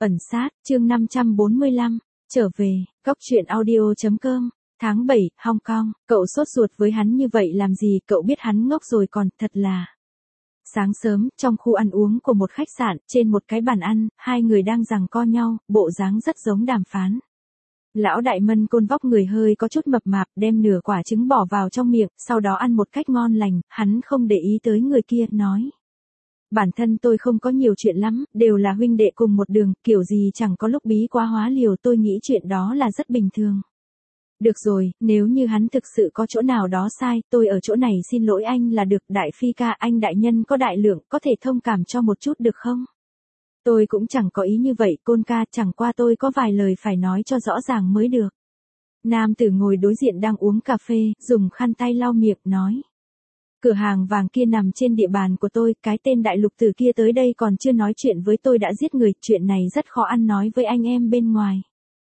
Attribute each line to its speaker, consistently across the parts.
Speaker 1: Ẩn sát, chương 545, trở về, góc truyện audio.com, tháng 7, Hong Kong, cậu sốt ruột với hắn như vậy làm gì, cậu biết hắn ngốc rồi còn, thật là. Sáng sớm, trong khu ăn uống của một khách sạn, trên một cái bàn ăn, hai người đang giằng co nhau, bộ dáng rất giống đàm phán. Lão đại Mân Côn vóc người hơi có chút mập mạp, đem nửa quả trứng bỏ vào trong miệng, sau đó ăn một cách ngon lành, hắn không để ý tới người kia, nói. Bản thân tôi không có nhiều chuyện lắm, đều là huynh đệ cùng một đường, kiểu gì chẳng có lúc bí quá hóa liều, tôi nghĩ chuyện đó là rất bình thường. Được rồi, nếu như hắn thực sự có chỗ nào đó sai, tôi ở chỗ này xin lỗi anh là được, Đại Phi ca, anh đại nhân có đại lượng, có thể thông cảm cho một chút được không? Tôi cũng chẳng có ý như vậy, Côn ca, chẳng qua tôi có vài lời phải nói cho rõ ràng mới được. Nam tử ngồi đối diện đang uống cà phê, dùng khăn tay lau miệng, nói. Cửa hàng vàng kia nằm trên địa bàn của tôi, cái tên đại lục tử kia tới đây còn chưa nói chuyện với tôi đã giết người, chuyện này rất khó ăn nói với anh em bên ngoài.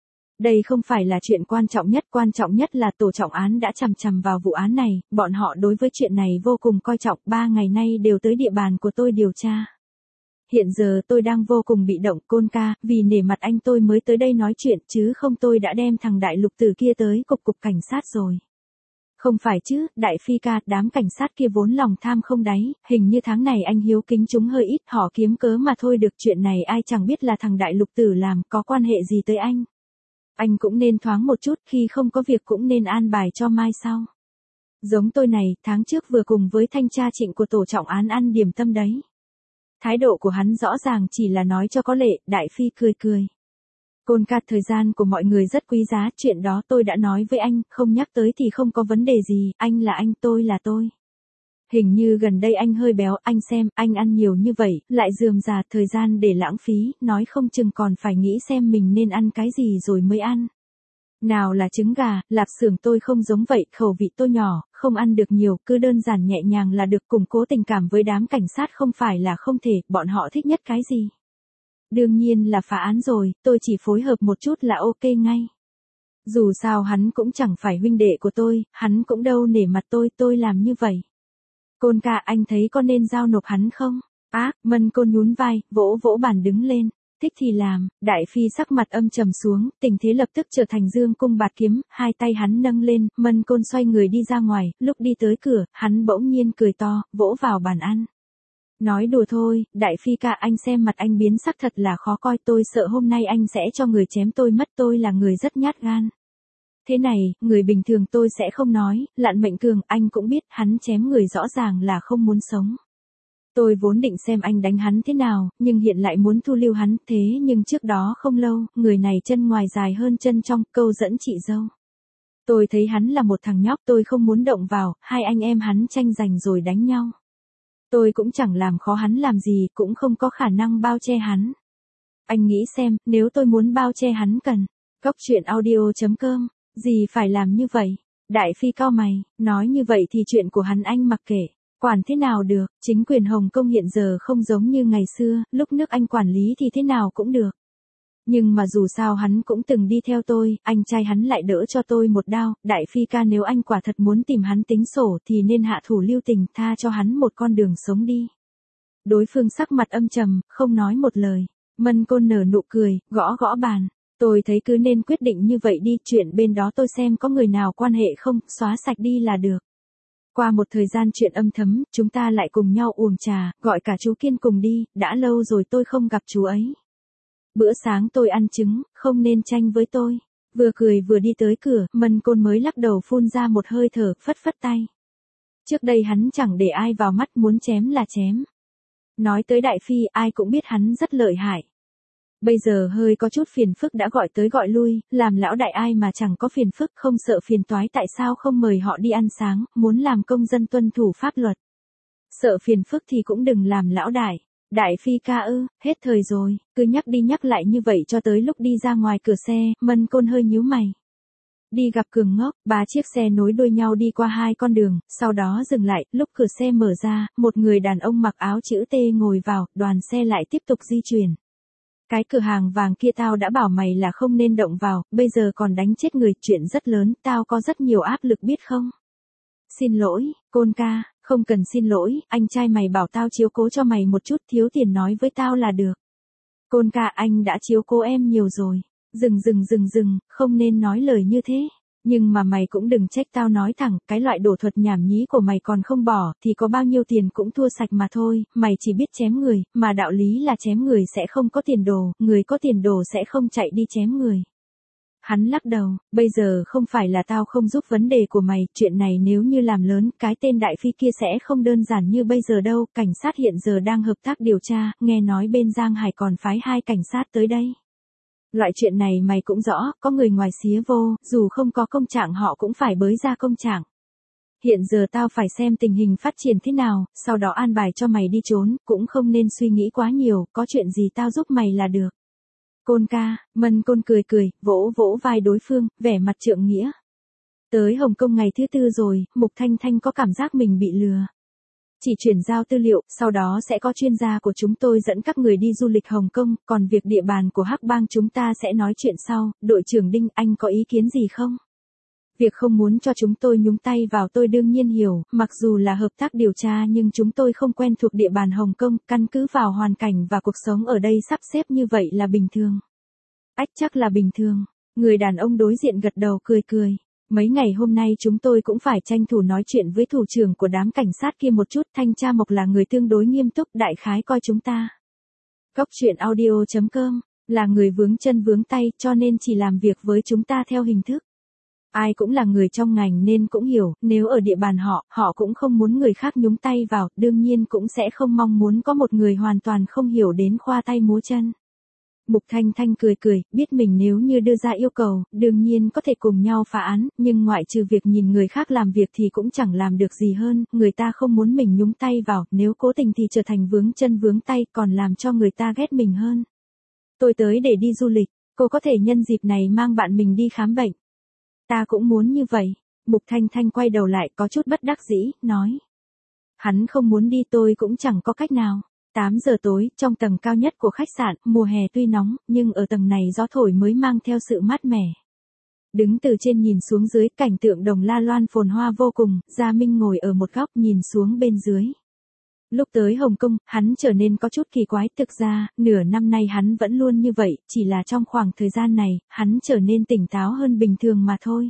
Speaker 1: Đây không phải là chuyện quan trọng nhất là tổ trọng án đã chằm chằm vào vụ án này, bọn họ đối với chuyện này vô cùng coi trọng, 3 ngày nay đều tới địa bàn của tôi điều tra. Hiện giờ tôi đang vô cùng bị động, Côn ca, vì nể mặt anh tôi mới tới đây nói chuyện, chứ không tôi đã đem thằng đại lục tử kia tới cục cảnh sát rồi. Không phải chứ, Đại Phi ca, đám cảnh sát kia vốn lòng tham không đáy, hình như tháng này anh hiếu kính chúng hơi ít, họ kiếm cớ mà thôi được, chuyện này ai chẳng biết là thằng đại lục tử làm, có quan hệ gì tới anh. Anh cũng nên thoáng một chút, khi không có việc cũng nên an bài cho mai sau. Giống tôi này, tháng trước vừa cùng với thanh tra Trịnh của tổ trọng án ăn điểm tâm đấy. Thái độ của hắn rõ ràng chỉ là nói cho có lệ, Đại Phi cười cười. Côn ca, thời gian của mọi người rất quý giá, chuyện đó tôi đã nói với anh, không nhắc tới thì không có vấn đề gì, anh là anh, tôi là tôi. Hình như gần đây anh hơi béo, anh xem, anh ăn nhiều như vậy, lại rườm rà, thời gian để lãng phí, nói không chừng còn phải nghĩ xem mình nên ăn cái gì rồi mới ăn. Nào là trứng gà, lạp xưởng tôi không giống vậy, khẩu vị tôi nhỏ, không ăn được nhiều, cứ đơn giản nhẹ nhàng là được, củng cố tình cảm với đám cảnh sát không phải là không thể, bọn họ thích nhất cái gì. Đương nhiên là phá án rồi, tôi chỉ phối hợp một chút là ok ngay. Dù sao hắn cũng chẳng phải huynh đệ của tôi, hắn cũng đâu nể mặt tôi làm như vậy. Côn ca, anh thấy có nên giao nộp hắn không? Mân Côn nhún vai, vỗ vỗ bàn đứng lên. Thích thì làm, Đại Phi sắc mặt âm trầm xuống, tình thế lập tức trở thành dương cung bạt kiếm, hai tay hắn nâng lên, Mân Côn xoay người đi ra ngoài, lúc đi tới cửa, hắn bỗng nhiên cười to, vỗ vào bàn ăn. Nói đùa thôi, Đại Phi ca, anh xem mặt anh biến sắc thật là khó coi, tôi sợ hôm nay anh sẽ cho người chém tôi mất, tôi là người rất nhát gan. Thế này, người bình thường tôi sẽ không nói, Lạn Mệnh Cường, anh cũng biết, hắn chém người rõ ràng là không muốn sống. Tôi vốn định xem anh đánh hắn thế nào, nhưng hiện lại muốn thu lưu hắn, thế nhưng trước đó không lâu, người này chân ngoài dài hơn chân trong, câu dẫn chị dâu. Tôi thấy hắn là một thằng nhóc, tôi không muốn động vào, hai anh em hắn tranh giành rồi đánh nhau. Tôi cũng chẳng làm khó hắn làm gì, cũng không có khả năng bao che hắn. Anh nghĩ xem, nếu tôi muốn bao che hắn cần. Góc truyện audio.com, gì phải làm như vậy? Đại Phi cau mày, nói như vậy thì chuyện của hắn anh mặc kệ. Quản thế nào được, chính quyền Hồng Kông hiện giờ không giống như ngày xưa, lúc nước anh quản lý thì thế nào cũng được. Nhưng mà dù sao hắn cũng từng đi theo tôi, anh trai hắn lại đỡ cho tôi một đao, Đại Phi ca, nếu anh quả thật muốn tìm hắn tính sổ thì nên hạ thủ lưu tình, tha cho hắn một con đường sống đi. Đối phương sắc mặt âm trầm, không nói một lời. Mân Côn nở nụ cười, gõ gõ bàn. Tôi thấy cứ nên quyết định như vậy đi, chuyện bên đó tôi xem có người nào quan hệ không, xóa sạch đi là được. Qua một thời gian chuyện âm thấm, chúng ta lại cùng nhau uống trà, gọi cả chú Kiên cùng đi, đã lâu rồi tôi không gặp chú ấy. Bữa sáng tôi ăn trứng, không nên tranh với tôi. Vừa cười vừa đi tới cửa, Mân Côn mới lắc đầu phun ra một hơi thở, phất phất tay. Trước đây hắn chẳng để ai vào mắt, muốn chém là chém. Nói tới Đại Phi, ai cũng biết hắn rất lợi hại. Bây giờ hơi có chút phiền phức đã gọi tới gọi lui, làm lão đại ai mà chẳng có phiền phức, không sợ phiền toái, tại sao không mời họ đi ăn sáng, muốn làm công dân tuân thủ pháp luật. Sợ phiền phức thì cũng đừng làm lão đại. Đại Phi ca ư, hết thời rồi, cứ nhắc đi nhắc lại như vậy cho tới lúc đi ra ngoài cửa xe, Mân Côn hơi nhíu mày. Đi gặp Cường Ngốc, 3 chiếc xe nối đuôi nhau đi qua 2 con đường, sau đó dừng lại, lúc cửa xe mở ra, một người đàn ông mặc áo chữ T ngồi vào, đoàn xe lại tiếp tục di chuyển. Cái cửa hàng vàng kia tao đã bảo mày là không nên động vào, bây giờ còn đánh chết người, chuyện rất lớn, tao có rất nhiều áp lực biết không? Xin lỗi, Côn ca, không cần xin lỗi, anh trai mày bảo tao chiếu cố cho mày một chút, thiếu tiền nói với tao là được. Côn ca, anh đã chiếu cố em nhiều rồi. Dừng, không nên nói lời như thế. Nhưng mà mày cũng đừng trách tao nói thẳng, cái loại đổ thuật nhảm nhí của mày còn không bỏ, thì có bao nhiêu tiền cũng thua sạch mà thôi, mày chỉ biết chém người, mà đạo lý là chém người sẽ không có tiền đồ, người có tiền đồ sẽ không chạy đi chém người. Hắn lắc đầu, bây giờ không phải là tao không giúp vấn đề của mày, chuyện này nếu như làm lớn, cái tên Đại Phi kia sẽ không đơn giản như bây giờ đâu, cảnh sát hiện giờ đang hợp tác điều tra, nghe nói bên Giang Hải còn phái 2 cảnh sát tới đây. Loại chuyện này mày cũng rõ, có người ngoài xía vô, dù không có công trạng họ cũng phải bới ra công trạng. Hiện giờ tao phải xem tình hình phát triển thế nào, sau đó an bài cho mày đi trốn, cũng không nên suy nghĩ quá nhiều, có chuyện gì tao giúp mày là được. Côn ca, Mân Côn cười, vỗ vỗ vai đối phương, vẻ mặt trượng nghĩa. Tới Hồng Kông ngày thứ 4 rồi, Mục Thanh Thanh có cảm giác mình bị lừa. Chỉ chuyển giao tư liệu, sau đó sẽ có chuyên gia của chúng tôi dẫn các người đi du lịch Hồng Kông, còn việc địa bàn của Hắc Bang chúng ta sẽ nói chuyện sau, đội trưởng Đinh, anh có ý kiến gì không? Việc không muốn cho chúng tôi nhúng tay vào tôi đương nhiên hiểu, mặc dù là hợp tác điều tra nhưng chúng tôi không quen thuộc địa bàn Hồng Kông, căn cứ vào hoàn cảnh và cuộc sống ở đây sắp xếp như vậy là bình thường. Ách, chắc là bình thường. Người đàn ông đối diện gật đầu cười. Mấy ngày hôm nay chúng tôi cũng phải tranh thủ nói chuyện với thủ trưởng của đám cảnh sát kia một chút, thanh tra Mộc là người tương đối nghiêm túc, đại khái coi chúng ta. Góc truyện audio.com, là người vướng chân vướng tay cho nên chỉ làm việc với chúng ta theo hình thức. Ai cũng là người trong ngành nên cũng hiểu, nếu ở địa bàn họ cũng không muốn người khác nhúng tay vào, đương nhiên cũng sẽ không mong muốn có một người hoàn toàn không hiểu đến khoa tay múa chân. Mục Thanh Thanh cười, biết mình nếu như đưa ra yêu cầu, đương nhiên có thể cùng nhau phá án, nhưng ngoại trừ việc nhìn người khác làm việc thì cũng chẳng làm được gì hơn, người ta không muốn mình nhúng tay vào, nếu cố tình thì trở thành vướng chân vướng tay, còn làm cho người ta ghét mình hơn. Tôi tới để đi du lịch, cô có thể nhân dịp này mang bạn mình đi khám bệnh. Ta cũng muốn như vậy. Mục Thanh Thanh quay đầu lại có chút bất đắc dĩ, nói. Hắn không muốn đi tôi cũng chẳng có cách nào. 8 giờ tối, trong tầng cao nhất của khách sạn, mùa hè tuy nóng, nhưng ở tầng này gió thổi mới mang theo sự mát mẻ. Đứng từ trên nhìn xuống dưới, cảnh tượng đồng La Loan phồn hoa vô cùng, Gia Minh ngồi ở một góc nhìn xuống bên dưới. Lúc tới Hồng Kông, hắn trở nên có chút kỳ quái, thực ra, nửa năm nay hắn vẫn luôn như vậy, chỉ là trong khoảng thời gian này, hắn trở nên tỉnh táo hơn bình thường mà thôi.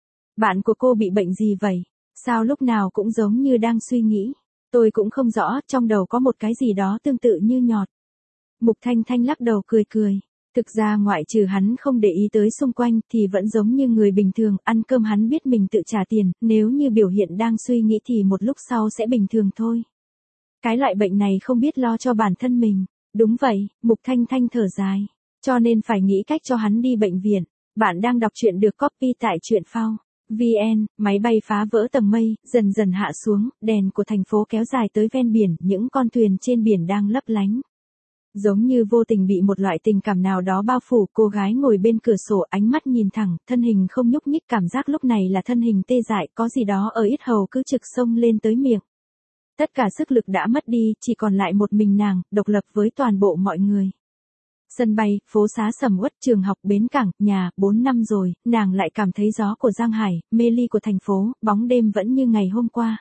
Speaker 1: Bạn của cô bị bệnh gì vậy? Sao lúc nào cũng giống như đang suy nghĩ? Tôi cũng không rõ, trong đầu có một cái gì đó tương tự như nhọt. Mục Thanh Thanh lắc đầu cười. Thực ra ngoại trừ hắn không để ý tới xung quanh thì vẫn giống như người bình thường, ăn cơm hắn biết mình tự trả tiền, nếu như biểu hiện đang suy nghĩ thì một lúc sau sẽ bình thường thôi. Cái loại bệnh này không biết lo cho bản thân mình. Đúng vậy, Mục Thanh Thanh thở dài. Cho nên phải nghĩ cách cho hắn đi bệnh viện. Bạn đang đọc truyện được copy tại truyện phao. VN, máy bay phá vỡ tầng mây, dần dần hạ xuống, đèn của thành phố kéo dài tới ven biển, những con thuyền trên biển đang lấp lánh. Giống như vô tình bị một loại tình cảm nào đó bao phủ, cô gái ngồi bên cửa sổ ánh mắt nhìn thẳng, thân hình không nhúc nhích, cảm giác lúc này là thân hình tê dại, có gì đó ở yết hầu cứ trực xông lên tới miệng. Tất cả sức lực đã mất đi, chỉ còn lại một mình nàng, độc lập với toàn bộ mọi người. Sân bay, phố xá sầm uất, trường học, bến cảng, nhà, 4 năm rồi, nàng lại cảm thấy gió của Giang Hải, mê ly của thành phố, bóng đêm vẫn như ngày hôm qua.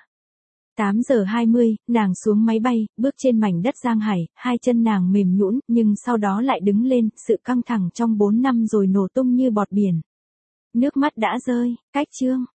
Speaker 1: 8 giờ 20, nàng xuống máy bay, bước trên mảnh đất Giang Hải, hai chân nàng mềm nhũn, nhưng sau đó lại đứng lên, sự căng thẳng trong 4 năm rồi nổ tung như bọt biển. Nước mắt đã rơi, cách chương.